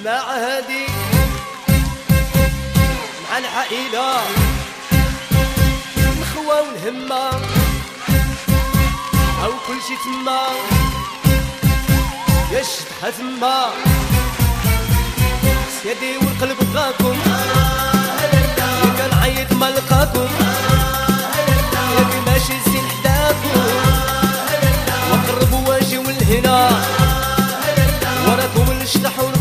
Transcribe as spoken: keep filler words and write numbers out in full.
اسمع هادي مع العائلة الخوة والهمة أو كل شي تما يا الشطحة تما سيدي والقلب بغاكم يا كان عيط ما لقاكم يا كي ماشي الزين حداكم وقربوا واجيو لهنا وراكم الشطح